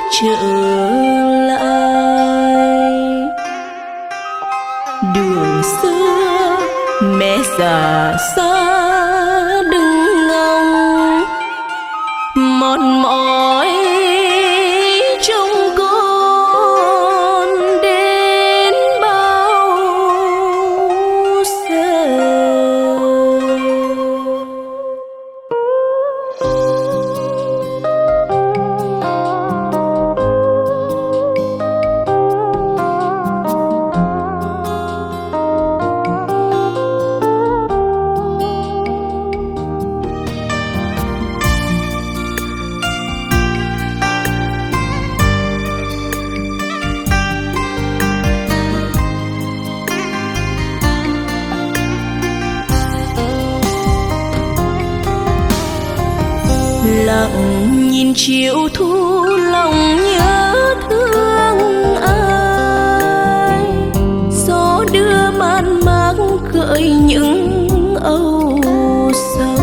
trở lại. Đường xưa mẹ già xa đứng ngóng, mòn mỏi trông con đến bao giờ. Lặng nhìn chiều thu lòng nhớ thương ai, gió đưa man mác gợi những âu sầu.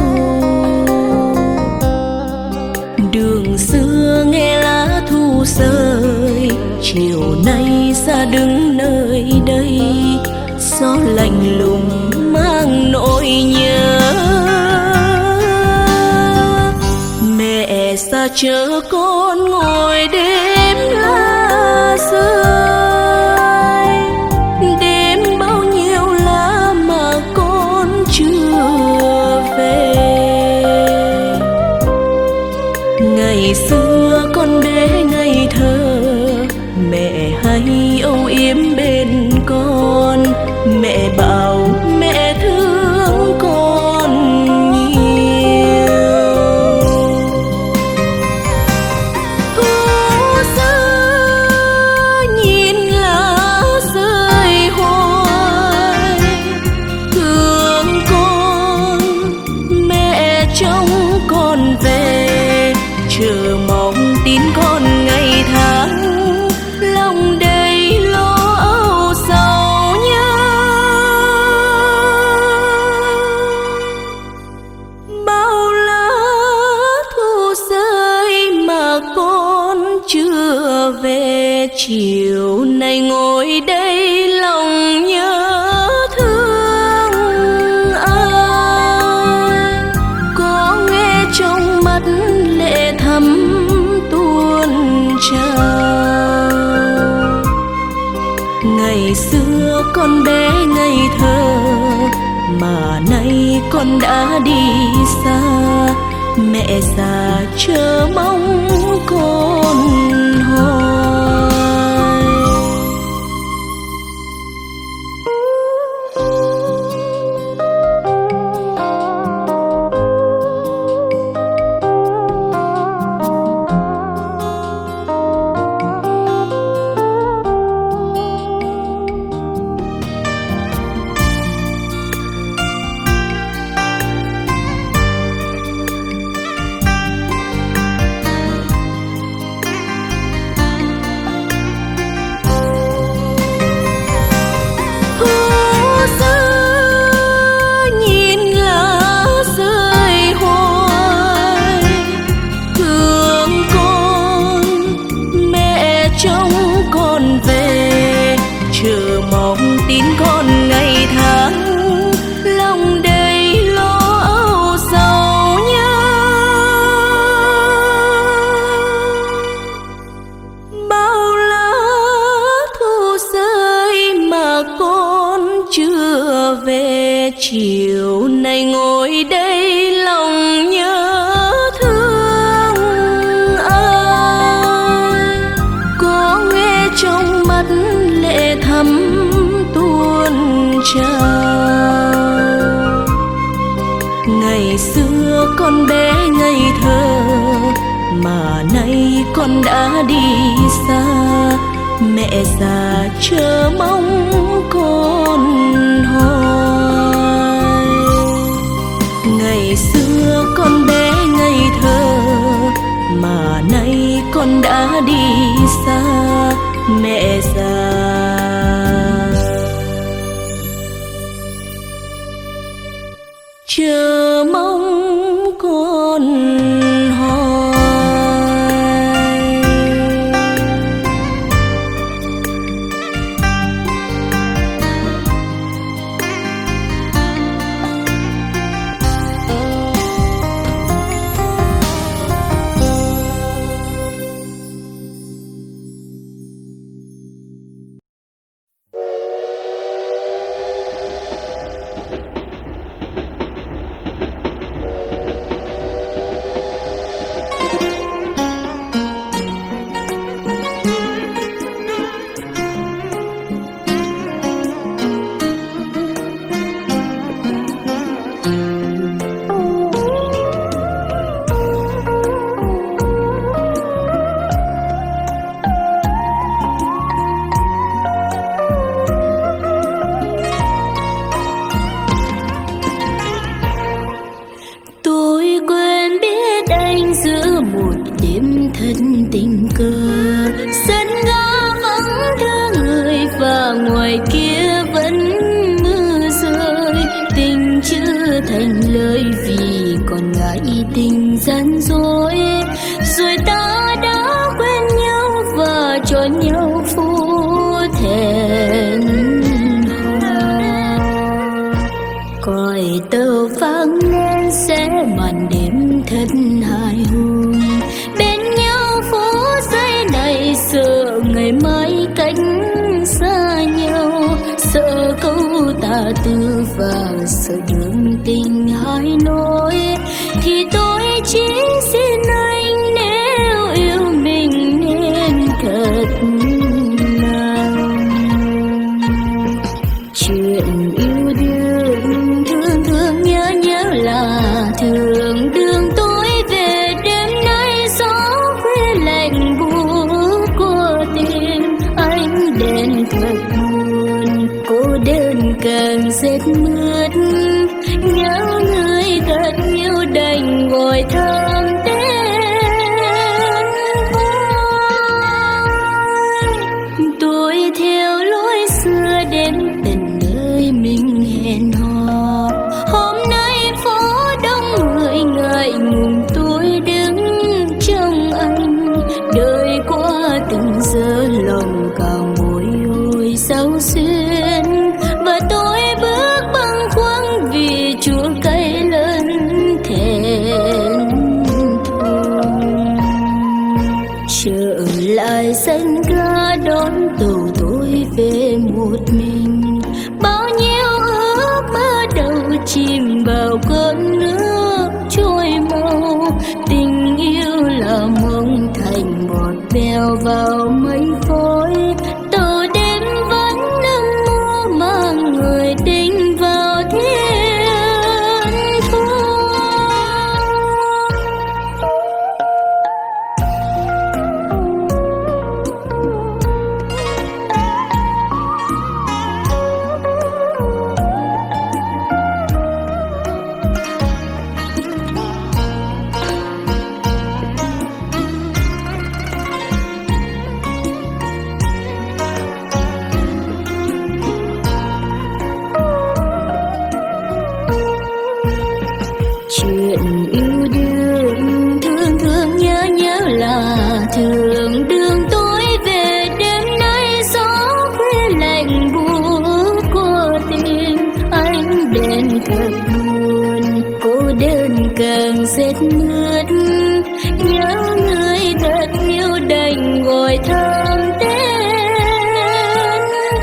Đường xưa nghe lá thu rơi, chiều nay ra đứng nơi đây, gió lạnh lùng mang nỗi nhớ. Xa chờ con ngồi đêm lá rơi, đêm bao nhiêu lá mà con chưa về. Ngày xưa con bé ngây thơ, mẹ hay âu yếm bên con, mẹ bảo mẹ thương con nhiều. Chờ mong tin con ngày tháng, lòng đầy lo âu sầu nhớ. Bao lá thu rơi mà con chưa về, chiều nay ngồi đây lòng nhớ thương ai. Có nghe trong mắt lệ thắm tuôn trào, ngày xưa con bé ngây thơ mà nay con đã đi xa. Mẹ già chờ mong con hỏi. Chờ mong tin con ngày tháng, lòng đầy lo âu sầu nhớ. Bao lá thu rơi mà con chưa về, chiều nay ngồi đây lòng nhớ thương ai. Có nghe trong mắt lệ thắm tuôn trào, ngày xưa con bé ngây thơ mà nay con đã đi xa. Mẹ già chờ mong con hỏi. Ngày xưa con bé ngây thơ mà nay con đã đi xa. Mẹ già chờ mong con hỏi. anh giữa một đêm thân tình cờ. Sân ga vắng thương người và ngoài kia vẫn mưa rơi. Tình chưa thành lời vì còn ngại tình gian dối. Rồi ta đã quen nhau và cho nhau phút hẹn hò. Còi tơ vang lên sẽ màn đêm thật hài hùng. Bên nhau phút giây này sợ ngày mai cách xa nhau. Sợ câu tà tư và sợ đường tình hai lối. Thì tôi chỉ xin anh nếu yêu mình nên thật lòng. Chuyện yêu đương thương thương nhớ nhớ là thường. Đường tôi về đêm nay gió khuya lạnh buốt của tim. Ánh đèn thật buồn, cô đơn càng rét mướt. Nhớ người thật yêu đành gọi thầm tên tôi theo lối xưa đến tận nơi mình hẹn hò. Hôm nay phố đông người ngại ngùng tôi đứng trong anh. Đời qua từng giờ lòng càng bồi hồi sao xuyên. Và tôi bước bâng khuâng vì chua cay lớn thẹn thùng. Trở lại sân ga đón tàu tôi về một mình. Bao nhiêu ước mơ đầu chìm vào cơn nước trôi mau. Tình yêu là mong thành bọt bèo vào mây khói. Tàu đêm vẫn nâng mưa mang người tình vào thiên thu. Chuyện yêu đương thương thương nhớ nhớ là thường. Đường tôi về đêm nay gió khuya lạnh buốt của tim. Ánh đèn thật buồn, cô đơn càng rét mướt. Nhớ người thật yêu đành gọi thầm tên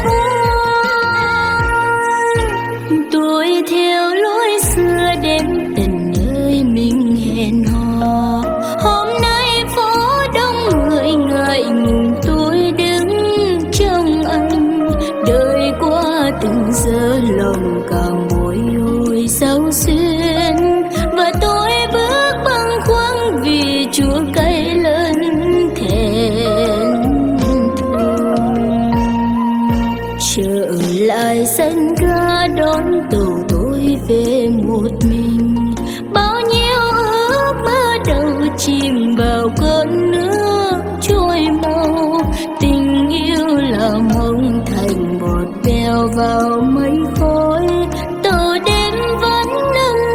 tôi theo lối xưa đến tận nơi mình hẹn hò. Hôm nay phố đông người ngại ngùng tôi đứng trong anh. Đời qua từng giờ lòng càng bồi hồi sao xuyên. Và tôi bước bâng khuâng vì chua cay lớn thẹn thùng. Trở lại sân ga đón tàu tôi về một mình. Bao nhiêu ước mơ đầu chìm vào cơn nước trôi mau. Tình yêu là mong thành bọt bèo vào mây khói.